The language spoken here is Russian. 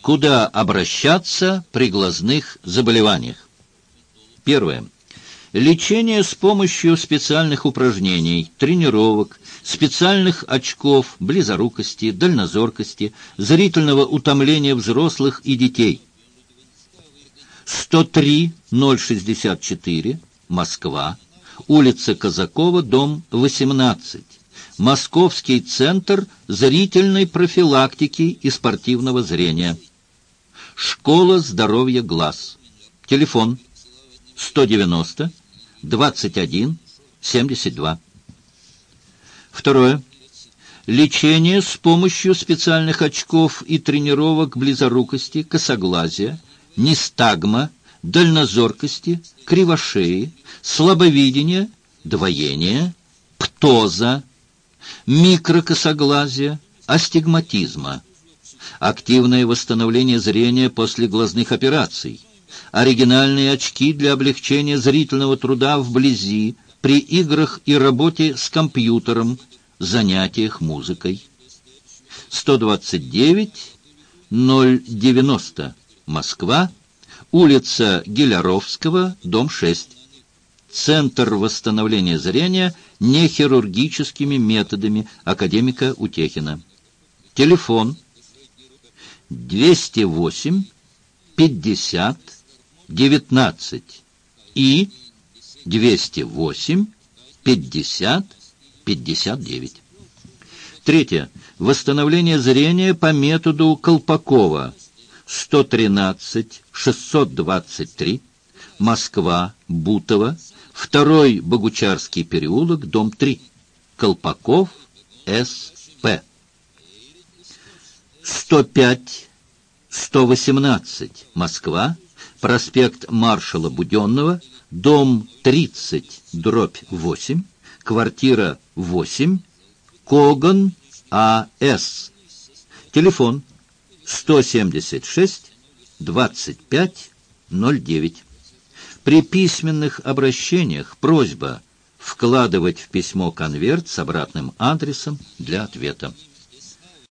Куда обращаться при глазных заболеваниях? Первое. Лечение с помощью специальных упражнений, тренировок, специальных очков близорукости, дальнозоркости, зрительного утомления взрослых и детей. 103-064, Москва, улица Казакова, дом 18. Московский центр зрительной профилактики и спортивного зрения. Школа здоровья глаз. Телефон 190-21-72. Второе. Лечение с помощью специальных очков и тренировок близорукости, косоглазия, нистагма, дальнозоркости, кривошеи, слабовидения, двоения, птоза, микрокосоглазия, астигматизма, активное восстановление зрения после глазных операций, оригинальные очки для облегчения зрительного труда вблизи, при играх и работе с компьютером, занятиях музыкой. 129-090, Москва, улица Геляровского, дом 6. Центр восстановления зрения нехирургическими методами академика Утехина. Телефон 208 50 19 и 208 50 59. Третье. Восстановление зрения по методу Колпакова. 113-623, Москва, Бутово, 2-й Богучарский переулок, дом 3. Колпаков, С.П. 105-118, Москва, проспект маршала Буденного, дом 30, дробь 8, квартира 8, Коган, А.С. Телефон 176-25-09. При письменных обращениях просьба вкладывать в письмо конверт с обратным адресом для ответа.